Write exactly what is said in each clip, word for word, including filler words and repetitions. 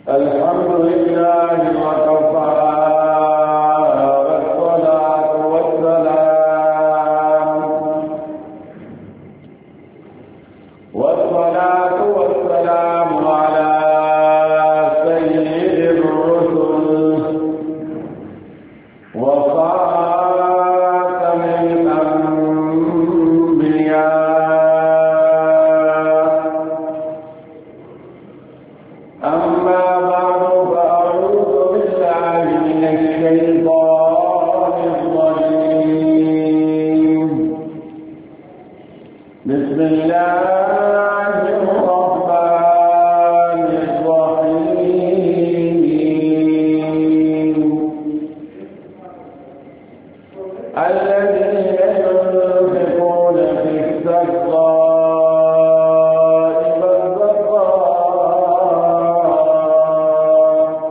الحمد لله وكفى والصلاة والسلام والصلاة والسلام على سيد الرسل وخاتم الأنبياء. أما بعد فأعوذ بالله من الشيطان الرجيم. بسم الله الرحمن الرحيم. الذين ينفقون في السراء والضراء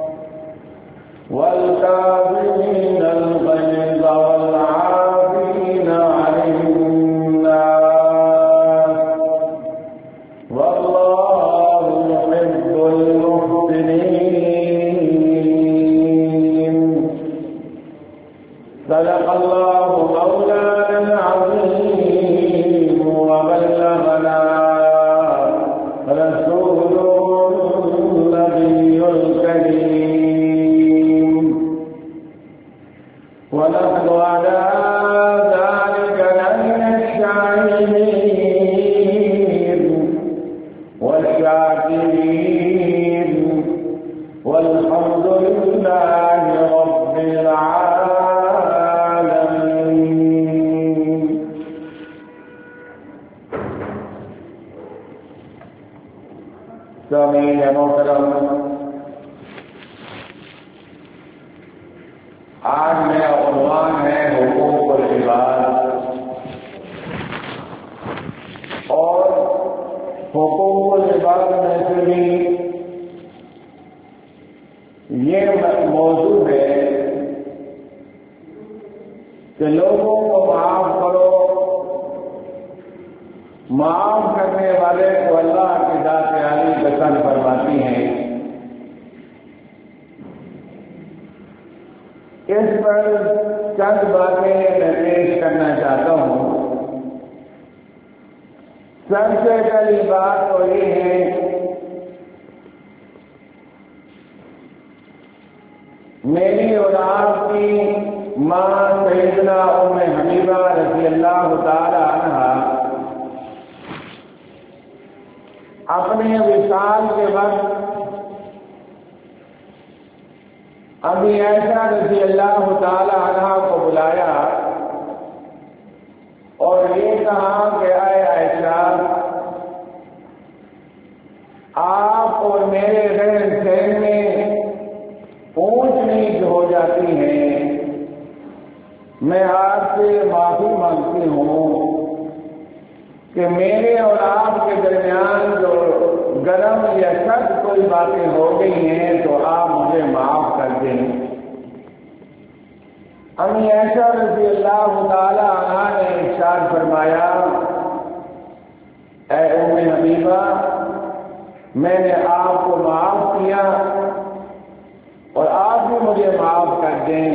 والكاظمين الغيظ والعافين عن الناس والله يحب المحسنين. صدق الله مولانا العظيم وبلغنا رسوله النبي الكريم، ونحن على ذلك لمن الشاهدين والشاكرين، والحمد لله رب العالمين. سامعین محترم، آج میرا عنوان ہے حقوق العباد، اور حقوق العباد میں سے بھی یہ موضوع ہے کہ لوگوں کو معاف کرو. معاف کرنے والے کو اللہ کی ذات عالی پسند فرماتی ہیں. اس پر چند باتیں میں پیش کرنا چاہتا ہوں. سب سے پہلی بات تو یہ ہے میری اور آپ کی ماں سیدنا ام حبیبہ رضی اللہ تعالی عنہا اپنے وصال کے وقت ابی عائشہ رضی اللہ تعالی عنہا کو بلایا اور یہ کہا کہ اے عائشہ، آپ اور میرے رہن سہن میں اونچ نیچ ہو جاتی ہیں. میں آپ سے معافی مانگتی ہوں کہ میرے اور آپ کے درمیان جو گرم یا سخت کوئی باتیں ہو گئی ہیں تو آپ مجھے معاف کر دیں. امی عائشہ رضی اللہ تعالی عنہا نے ارشاد فرمایا، اے ام حبیبہ، میں نے آپ کو معاف کیا اور آپ بھی مجھے معاف کر دیں.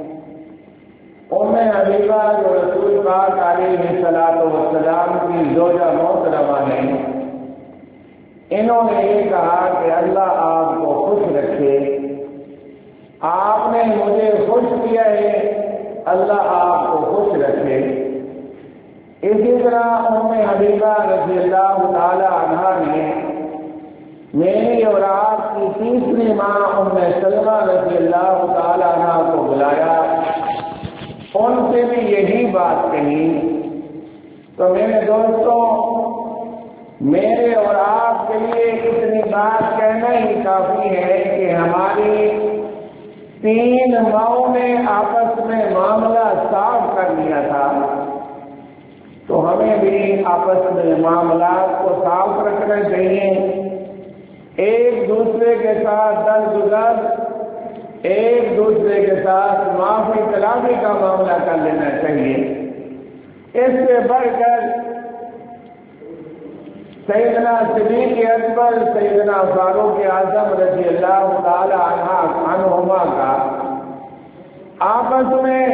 ام حبیبہ جو رسول پاک علیہ الصلوۃ والسلام کی زوجہ محترمہ ہیں، انہوں نے یہ کہا کہ اللہ آپ کو خوش رکھے. آپ نے مجھے خوش کیا ہے، اللہ آپ کو خوش رکھے. اسی طرح ام حبیبہ رضی اللہ تعالی عنہا نے میری اور آپ کی تیسری ماں ام سلمہ رضی اللہ تعالی عنہا کو بلایا، ان سے بھی یہی بات کہی. تو میرے دوستوں، میرے اور آپ کے لیے اتنی بات کہنا ہی کافی ہے کہ ہماری تین ماؤں نے آپس میں معاملہ صاف کر لیا تھا، تو ہمیں بھی آپس میں معاملات کو صاف رکھنا چاہیے. ایک دوسرے کے ساتھ درگزر، ایک دوسرے کے ساتھ معافی تلافی کا معاملہ کر لینا چاہیے. اس سے بڑھ کر سیدنا صدیق اکبر سیدنا فاروق اعظم رضی اللہ تعالی عنہما کا آپس میں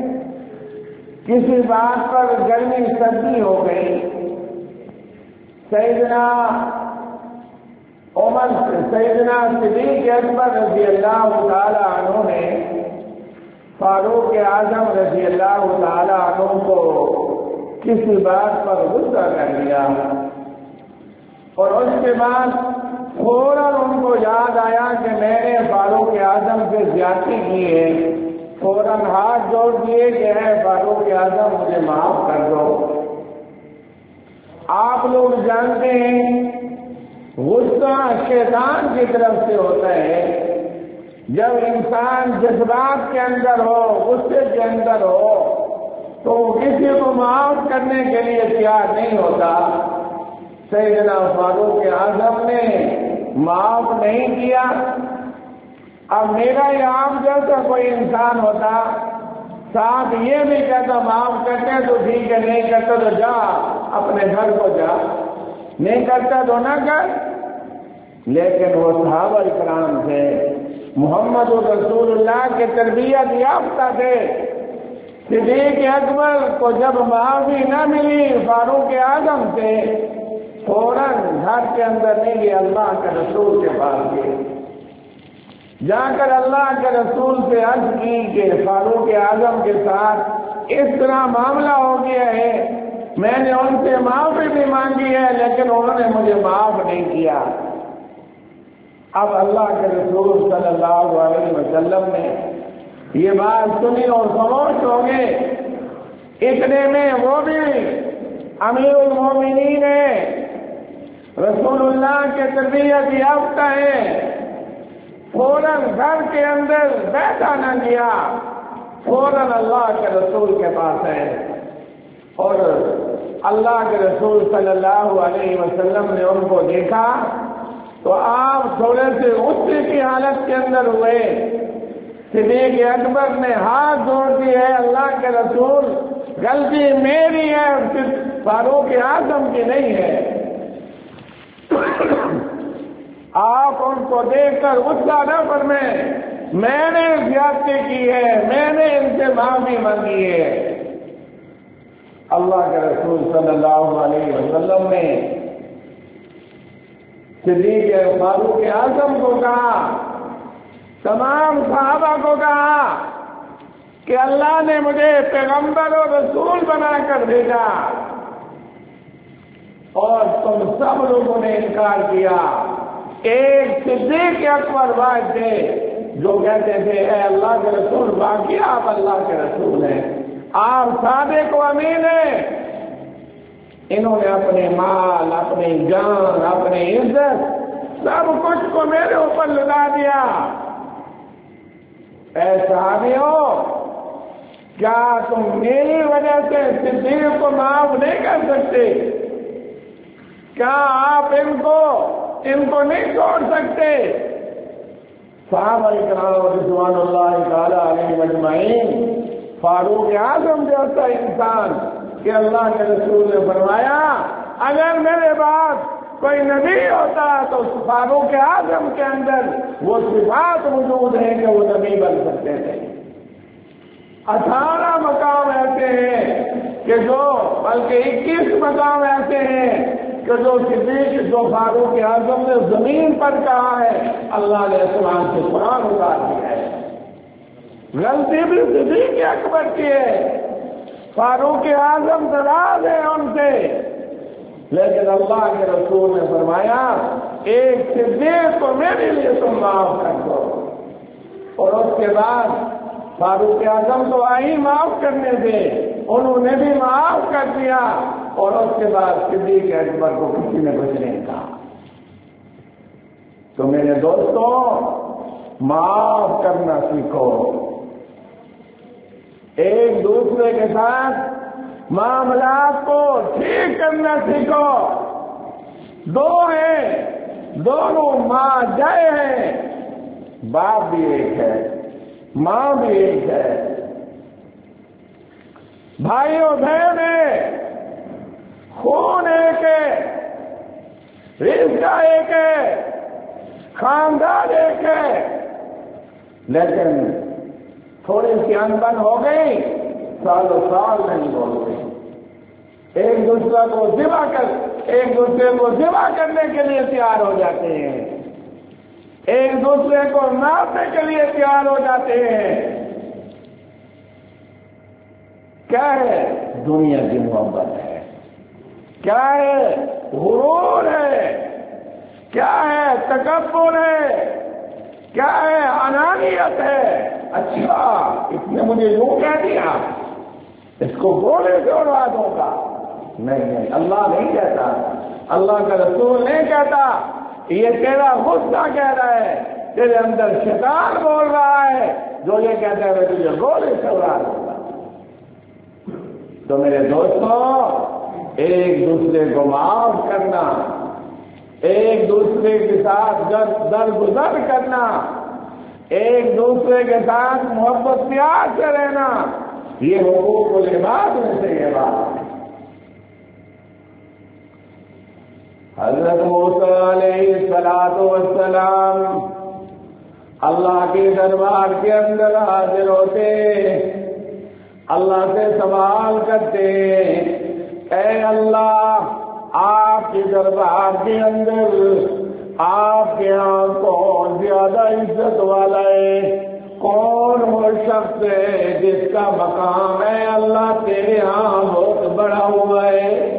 کسی بات پر گرمی سردی ہو گئی. سیدنا عمر سیدنا صدیق اکبر رضی اللہ تعالی عنہ نے فاروق اعظم رضی اللہ تعالی عنہ کو کسی بات پر غصہ کر لیا اور اس کے بعد فوراً ان کو یاد آیا کہ میں نے فاروق اعظم سے زیادتی کی ہے. فوراً ہاتھ جوڑ دیے کہ ہے فاروق اعظم مجھے معاف کر دو. آپ لوگ جانتے ہیں غصہ شیطان کی طرف سے ہوتا ہے. جب انسان جذبات کے اندر ہو غصے کے اندر ہو تو کسی کو معاف کرنے کے لیے تیار نہیں ہوتا. سیدنا فاروق اعظم نے معاف نہیں کیا. اب میرا یا آپ جیسا کوئی انسان ہوتا ساتھ یہ بھی کہتا معاف کرتے تو ٹھیک ہے, نہیں کرتا تو جا اپنے گھر کو جا, نہیں کرتا تو نہ کر. لیکن وہ صحابہ کرام تھے, محمد رسول اللہ کے تربیت یافتہ تھے. صدیق اکبر کو جب معافی نہ ملی فاروق اعظم سے فوراً گھر کے اندر نہیں گئے, اللہ کے رسول کے پاس گئے. جا کر اللہ کے رسول سے عرض کی کہ فاروق اعظم کے ساتھ اس طرح معاملہ ہو گیا ہے, میں نے ان سے معافی بھی مانگی ہے لیکن انہوں نے مجھے معاف نہیں کیا. اب اللہ کے رسول صلی اللہ علیہ وسلم نے یہ بات سنی اور خاموش ہو گئے. اتنے میں وہ بھی امیر المومنین ہے, رسول اللہ کے تربیت یافتہ ہے, فوراً گھر کے اندر بیٹھا نہ گیا, فوراً اللہ کے رسول کے پاس ہے. اور اللہ کے رسول صلی اللہ علیہ وسلم نے ان کو دیکھا تو آپ تھوڑے سے غصے کی حالت کے اندر ہوئے. صدیق اکبر نے ہاتھ جوڑ دی ہے, اللہ کے رسول غلطی میری ہے, صرف فاروق اعظم کی نہیں ہے. آپ ان کو دیکھ کر غصہ نہ فرمائیں, میں نے زیادتی کی ہے, میں نے ان سے معافی مانگی ہے. اللہ کے رسول صلی اللہ علیہ وسلم نے صدیق فاروق اعظم کو کہا, تمام صحابہ کو کہا کہ اللہ نے مجھے پیغمبر و رسول بنا کر بھیجا اور تم سب لوگوں نے انکار کیا. ایک صدیق اکبر واحد تھے جو کہتے تھے اے اللہ کے رسول, باقی آپ اللہ کے رسول ہیں, آپ صادق و امین ہیں. انہوں نے اپنے مال, اپنی جان, اپنی عزت سب کچھ کو میرے اوپر لگا دیا. اے صحابیوں, کیا تم میری وجہ سے صدیق کو معاف نہیں کر سکتے؟ کیا آپ ان کو ان کو نہیں چھوڑ سکتے؟ صحابہ کرام رضوان اللہ تعالی علیہم اجمعین, فاروق اعظم جیسا انسان کہ اللہ کے رسول نے فرمایا اگر میرے بعد کوئی نبی ہوتا تو فاروق اعظم کے اندر وہ صفات موجود ہیں کہ وہ نبی بن سکتے تھے. اٹھارہ مقام ایسے ہیں کہ جو بلکہ اکیس مقام ایسے ہیں کہ جو صدیق جو فاروق اعظم نے زمین پر کہا ہے اللہ نے آسمان سے قرآن اتار دیا ہے. غلطی بھی صدیق اکبر کی ہے, فاروق اعظم ناراض ہے ان سے, لیکن اللہ کے رسول نے فرمایا ایک صدیق کو میرے لیے تم معاف کر دو. اور اس کے بعد فاروق اعظم تو آئی معاف کرنے سے, انہوں نے بھی معاف کر دیا. اور اس کے بعد صدیق اکبر کو کسی نے کچھ نہیں کہا. تو میرے دوستوں, معاف کرنا سیکھو, ایک دوسرے کے ساتھ معاملات کو ٹھیک کرنا سیکھو. دو ہیں, دونوں ماں جائے ہیں, باپ بھی ایک ہے, ماں بھی ایک ہے, بھائیوں بہن ہے, خون ایک ہے, رزق ایک ہے، خاندان ایک ہے، لیکن تھوڑی سی انبن ہو گئی، سالوں سال نہیں بولتے، ایک دوسرے کو ذبح کر ایک دوسرے کو ذبح کرنے کے لیے تیار ہو جاتے ہیں، ایک دوسرے کو مارنے کے لیے تیار ہو جاتے ہیں۔ کیا ہے؟ دنیا کی محبت ہے، کیا ہے؟ غرور ہے، کیا ہے؟ تکبر ہے، کیا ہے؟ انانیت ہے۔ اچھا اس نے مجھے یوں کہہ دیا، اس کو گولے سے اڑا دوں گا۔ نہیں نہیں، اللہ نہیں کہتا، اللہ کا رسول نہیں کہتا، یہ تیرا غصہ کہہ رہا ہے، تیرے اندر شیطان بول رہا ہے جو یہ کہتا ہے میں تجھے گولے سے اڑا دوں گا۔ تو میرے دوستوں، ایک دوسرے کو معاف کرنا، ایک دوسرے کے ساتھ درگزر کرنا، ایک دوسرے کے ساتھ محبت پیار سے رہنا، یہ حقوق العباد میں سے یہ بات ہے۔ حضرت موسیٰ علیہ الصلوۃ والسلام اللہ کے دربار کے اندر حاضر ہوتے، اللہ سے سوال کرتے، اے اللہ، آپ کے دربار کے اندر آپ کے یہاں کون زیادہ عزت والا ہے؟ کون وہ شخص ہے جس کا مقام ہے اللہ تیرے ہاں بہت بڑا ہوا ہے؟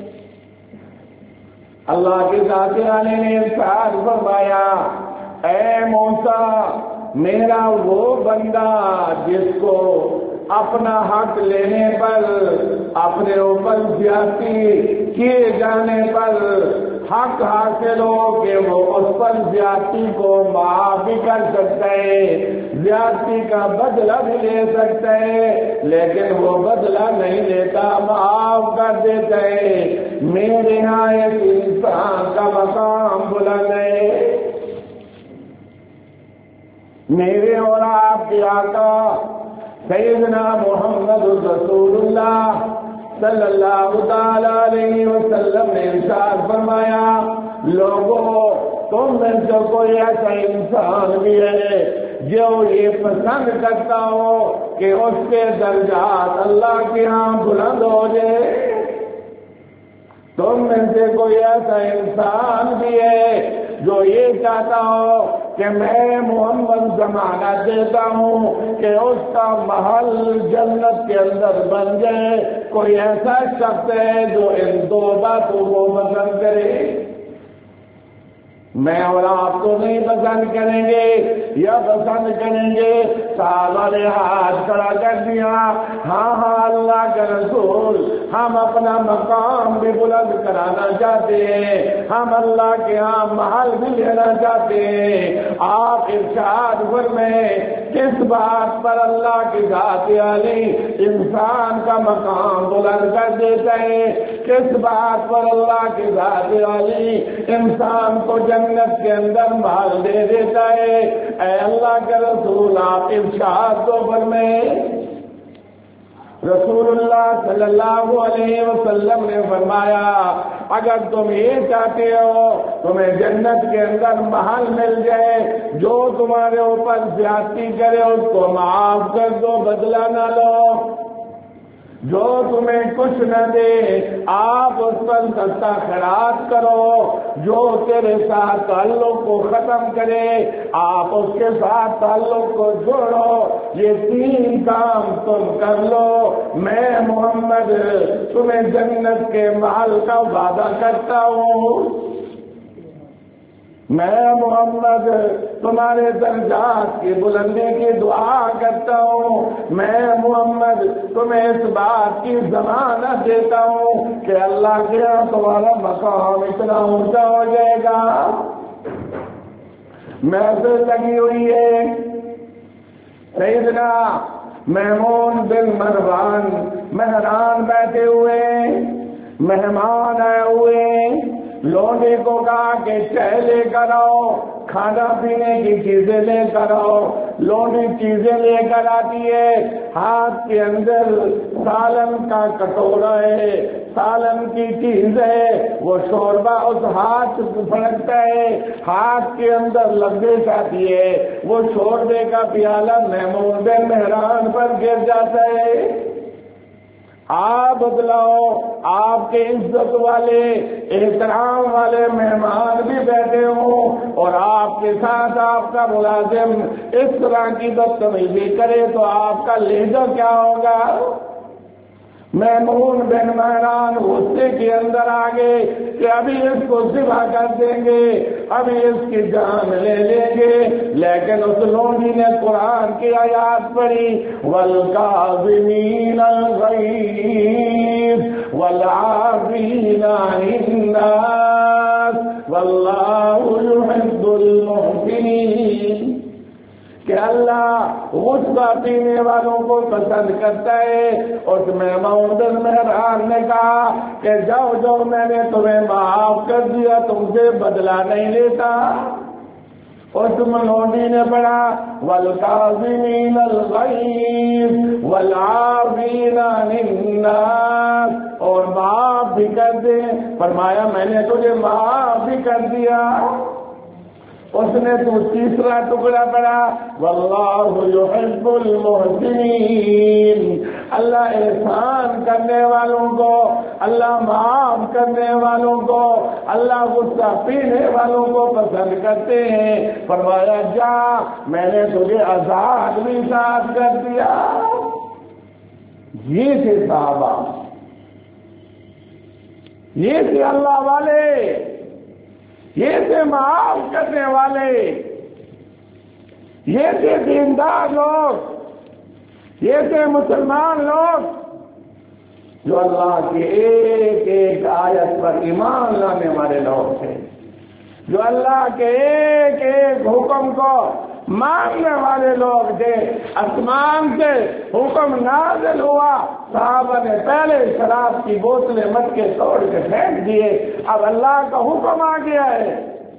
اللہ کی ذات عالی نے ارشاد فرمایا، اے موسیٰ، میرا وہ بندہ جس کو اپنا حق لینے پر، اپنے اوپر زیادتی کیے جانے پر حق حاصل ہو کہ وہ اس پر زیادتی کو معاف بھی کر سکتا ہے، زیادتی کا بدلہ بھی لے سکتا ہے، لیکن وہ بدلہ نہیں لیتا، معاف کر دیتا ہے۔ میرے یہاں ایک انسان کا مقام بلند ہے۔ میرے اور آپ کے آقا سیدنا محمد رسول اللہ صلی اللہ تعالی علیہ وسلم نے ارشاد فرمایا، لوگوں، تم میں سے کوئی ایسا انسان بھی ہے جو یہ پسند کرتا ہو کہ اس کے درجات اللہ کے ہاں بلند ہو جائے؟ تم میں سے کوئی ایسا انسان بھی ہے جو یہ چاہتا ہو کہ میں محمد ضمانت دیتا ہوں کہ اس کا محل جنت کے اندر بن جائے؟ کوئی ایسا شخص ہے جو ان دو باتوں کو پسند کرے؟ میں اور آپ تو نہیں پسند کریں گے، یا پسند کریں گے؟ صحابہ نے ہاتھ کھڑا کر دیا، ہاں ہاں اللہ کا رسول، ہم اپنا مقام بھی بلند کرانا چاہتے ہیں، ہم اللہ کے ہاں محل بھی لینا چاہتے ہیں۔ آپ ارشاد فرمائیں، کس بات پر اللہ کی ذات عالی انسان کا مقام بلند کر دیتا ہے؟ کس بات پر اللہ کی ذات عالی انسان کو جنت کے اندر محل دے دیتا ہے؟ اے اللہ کے رسول، آپ ارشاد تو فرمائیں۔ رسول اللہ صلی اللہ علیہ وسلم نے فرمایا، اگر تم یہ چاہتے ہو تمہیں جنت کے اندر محل مل جائے، جو تمہارے اوپر زیادتی کرے اس کو معاف کر دو، بدلہ نہ لو۔ جو تمہیں کچھ نہ دے آپ اس پر سستا خیرات کرو، جو تیرے ساتھ تعلق کو ختم کرے آپ اس کے ساتھ تعلق کو جوڑو۔ یہ تین کام تم کر لو، میں محمد تمہیں جنت کے محل کا وعدہ کرتا ہوں، میں محمد تمہارے درجات کی بلندی کی دعا کرتا ہوں، میں محمد تمہیں اس بات کی ضمانت دیتا ہوں کہ اللہ کے یہاں تمہارا مقام اتنا اونچا ہو جائے گا۔ محفل لگی ہوئی ہے، سیدنا محمود بن مروان مہران بیٹھے ہوئے، مہمان آئے ہوئے، لوڈے کو کہا کہ چائے لے کر آؤ، کھانا پینے کی چیزیں لے کر آؤ۔ لوڈی چیزیں لے کر آتی ہے، ہاتھ کے اندر سالن کا کٹورا ہے، سالن کی چیز ہے، وہ شوربہ اس ہاتھ پھڑکتا ہے، ہاتھ کے اندر لگے جاتی ہے، وہ شوربے کا پیالہ میمون بن مہران پر گر جاتا ہے۔ آپ بتلاؤ، آپ کے عزت والے احترام والے مہمان بھی بیٹھے ہوں اور آپ کے ساتھ آپ کا ملازم اس طرح کی بدتمیزی کرے تو آپ کا لہجہ کیا ہوگا؟ میمون بن مہران غصے کے اندر آ گئے کہ ابھی اس کو ذبح کر دیں گے، ابھی اس کی جان لے لیں گے، لیکن اس لونڈی نے قرآن کی آیات پڑھی، وَالْكَاظِمِينَ الْغَيْظَ وَالْعَافِينَ عَنِ النَّاسِ وَاللَّهُ يُحِبُّ الْمُحْسِنِينَ، کہ اللہ غصہ پینے والوں کو پسند کرتا ہے۔ اور میمون بن مہران نے کہا کہ جاؤ جاؤ، میں نے تمہیں معاف کر دیا، تم سے بدلہ نہیں لیتا۔ اور تم لونڈی نے پڑھا وَالْكَاظِمِينَ الْغَيْظَ وَالْعَافِينَ عَنِ النَّاسِ، اور معاف بھی کر دے، فرمایا میں نے تجھے معاف بھی کر دیا۔ اس نے تو تیسرا ٹکڑا پڑا واللہ یحب المحسنین، اللہ احسان کرنے والوں کو، اللہ معاف کرنے والوں کو، اللہ غصہ پینے والوں کو پسند کرتے ہیں۔ فرمایا جا، میں نے تجھے آزاد بھی ساتھ کر دیا۔ یہ تھے صحابہ، یہ تھے اللہ والے، یہ تھے معاف کرنے والے، یہ تھے دیندار لوگ، یہ تھے مسلمان لوگ جو اللہ کے ایک ایک آیت پر ایمان لانے والے لوگ تھے، جو اللہ کے ایک ایک حکم کو ماننے والے لوگ تھے۔ آسمان سے حکم نازل ہوا، صحابہ نے پہلے شراب کی بوتلیں مٹ کے توڑ کے پھینک دیے، اب اللہ کا حکم آ گیا ہے،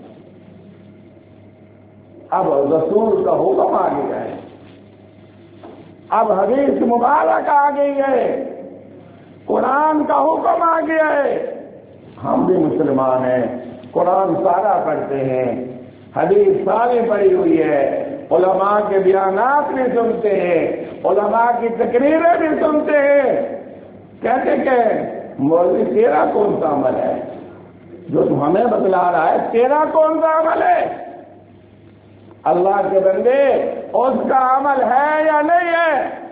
اب رسول کا حکم آ گیا ہے، اب حدیث مبارک آ گئی ہے، قرآن کا حکم آ گیا ہے۔ ہم بھی مسلمان ہیں، قرآن سارا پڑھتے ہیں، حدیث ساری پڑھی ہوئی ہے، علماء کے بیانات بھی سنتے ہیں، علماء کی تقریریں بھی سنتے ہیں۔ کہتے کہ مولوی تیرا کون سا عمل ہے جو تو ہمیں بتلا رہا ہے، تیرا کون سا عمل ہے؟ اللہ کے بندے، اس کا عمل ہے یا نہیں ہے؟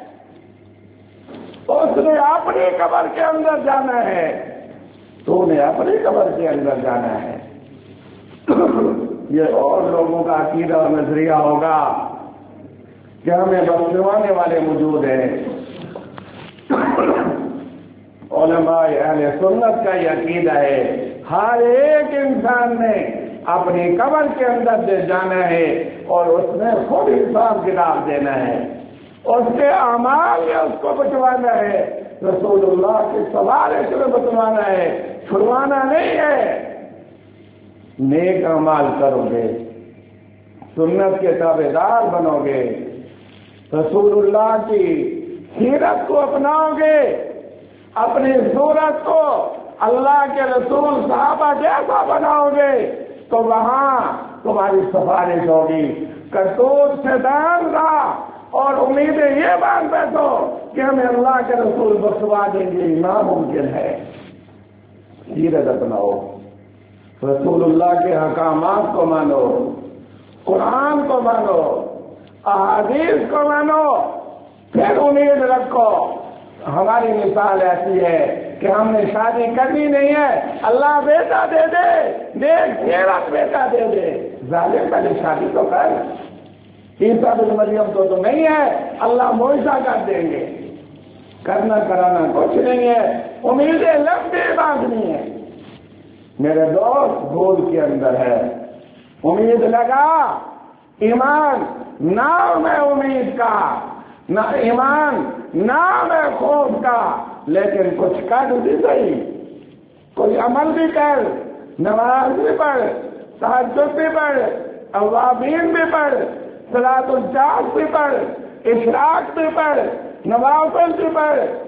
اس نے اپنی قبر کے اندر جانا ہے، تو نے اپنی قبر کے اندر جانا ہے۔ یہ اور لوگوں کا عقیدہ اور نظریہ ہوگا کہ ہمیں بخشوانے والے موجود ہیں۔ علماء اہل سنت کا یہ عقیدہ ہے، ہر ایک انسان نے اپنی قبر کے اندر سے جانا ہے اور اس نے خود حساب کتاب دینا ہے، اس کے اعمال میں اس کو بچوانا ہے، رسول اللہ کے سوارے سے بچوانا ہے، چھڑوانا نہیں ہے۔ نیک اعمال کرو گے، سنت کے تابع دار بنو گے، رسول اللہ کی سیرت کو اپناؤ گے، اپنی صورت کو اللہ کے رسول صحابہ جیسا بناؤ گے تو وہاں تمہاری سفارش ہوگی۔ کرتوت سے دان رہا اور امیدیں یہ باندھ بیٹھو کہ ہمیں اللہ کے رسول بخشوا دیں گے، ناممکن ہے۔ سیرت اپناؤ، رسول اللہ کے حکامات کو مانو، قرآن کو مانو، احادیث کو مانو، پھر امید رکھو۔ ہماری مثال ایسی ہے کہ ہم نے شادی کرنی نہیں ہے، اللہ بیٹا دے دے، نیک سیرت بیٹا دے دے، ظالم پہلے شادی تو کر۔ عیسیٰ بن مریم تو تو نہیں ہے، اللہ معجزہ کر دیں گے، کرنا کرانا کچھ نہیں ہے، امیدیں لمبی باندھنی ہے۔ میرے دوست بھول کے اندر ہے، امید لگا، ایمان نام ہے امید کا، نہ ایمان نام ہے خوف کا، لیکن کچھ کر بھی صحیح، کوئی عمل بھی کر، نماز بھی پڑھ، تہجد بھی پڑھ، اوابین بھی پڑھ، صلاۃ الجہر بھی پڑھ، اشراق بھی پڑھ، نوافل بھی پڑھ،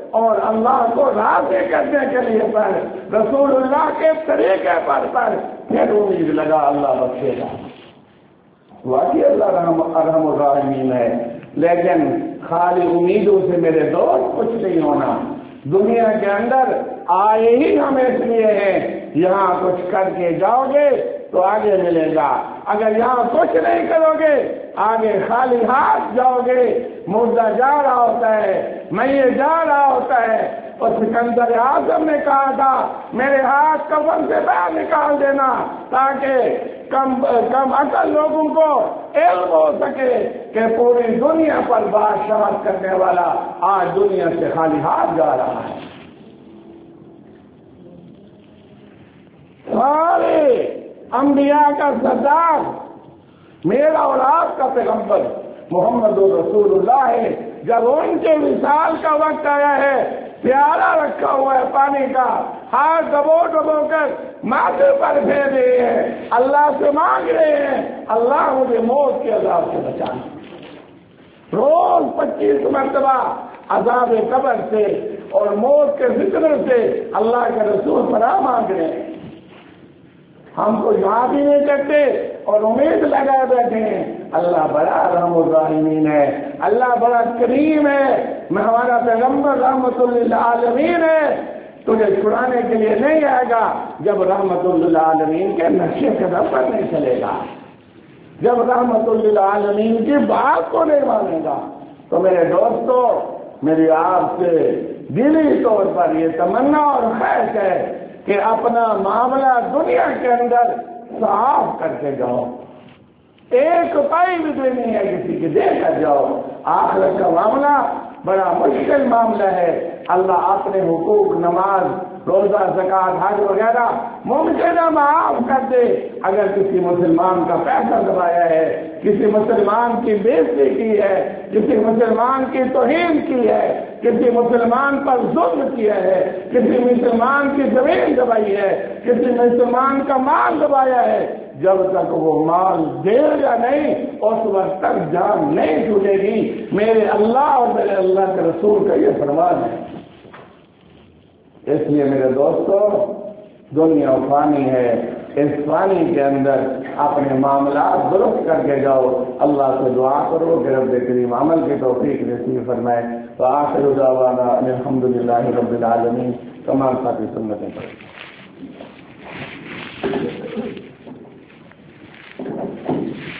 اور اللہ کو راضی کرنے کے لیے پڑھ، رسول اللہ کے طریقے پر پڑھ، پھر امید لگا اللہ بخشے گا۔ واقعی اللہ رحم ارحم الراحمین ہے، لیکن خالی امیدوں سے میرے دوست کچھ نہیں ہونا۔ دنیا کے اندر آئے ہی ہم اس لیے ہیں، یہاں کچھ کر کے جاؤ گے تو آگے ملے گا، اگر یہاں کچھ نہیں کرو گے آگے خالی ہاتھ جاؤ گے۔ مردہ جا رہا ہوتا ہے، میت جا رہا ہوتا ہے، اور سکندر اعظم نے کہا تھا میرے ہاتھ کفن سے باہر نکال دینا تاکہ کم کم عقل لوگوں کو علم ہو سکے کہ پوری دنیا پر بادشاہت کرنے والا آج دنیا سے خالی ہاتھ جا رہا ہے۔ سارے انبیاء کا سردار میرا اور آپ کا پیغمبر محمد رسول اللہ ہے، جب ان کے وصال کا وقت آیا ہے، پیالہ رکھا ہوا ہے پانی کا، ہاتھ دبو دبو کر ماتھے پر پھیر رہے ہیں، اللہ سے مانگ رہے ہیں اللہ مجھے موت کے عذاب سے بچانا۔ روز پچیس مرتبہ عذاب قبر سے اور موت کے ذکر سے اللہ کے رسول پناہ مانگ رہے ہیں۔ ہم کو یاد ہی نہیں کرتے اور امید لگائے بیٹھے ہیں۔ اللہ بڑا رحم الراحمین ہے، اللہ بڑا کریم ہے، میں ہمارا پیغمبر رحمت للعالمین ہے، تجھے چھڑانے کے لیے نہیں آئے گا جب رحمت للعالمین کے نقشے قدم پر نہیں چلے گا، جب رحمت للعالمین کی بات کو نہیں مانے گا۔ تو میرے دوستو، میری آپ سے دلی طور پر یہ تمنا اور خواہش ہے کہ اپنا معاملہ دنیا کے اندر صاف کر کے جاؤ، ایک روپائی بھی نہیں ہے کسی کے دے کر جاؤ۔ آخرت کا معاملہ بڑا مشکل معاملہ ہے، اللہ اپنے حقوق نماز روزہ زکوٰۃ حج وغیرہ ممکن ہے معاف کر دے، اگر کسی مسلمان کا پیسہ دبایا ہے، کسی مسلمان کی بےعزتی کی ہے، کسی مسلمان کی توہین کی ہے، کسی مسلمان پر ظلم کیا ہے، کسی مسلمان کی زمین دبائی ہے، کسی مسلمان کا مال دبایا ہے، جب تک وہ مال دے گا نہیں اس وقت تک جان نہیں چھوٹے گی۔ میرے اللہ اور میرے اللہ کے رسول کا یہ فرمان ہے۔ اس لیے میرے دوستو، دنیا فانی ہے، اس فانی کے اندر اپنے معاملات درست کر کے جاؤ، اللہ سے دعا کرو کہ رب کریم عمل کی توفیق نصیب فرمائے۔ وآخر دعوانا ان الحمد للہ رب العالمین۔ تمام ساتھی سنتیں پڑھیں۔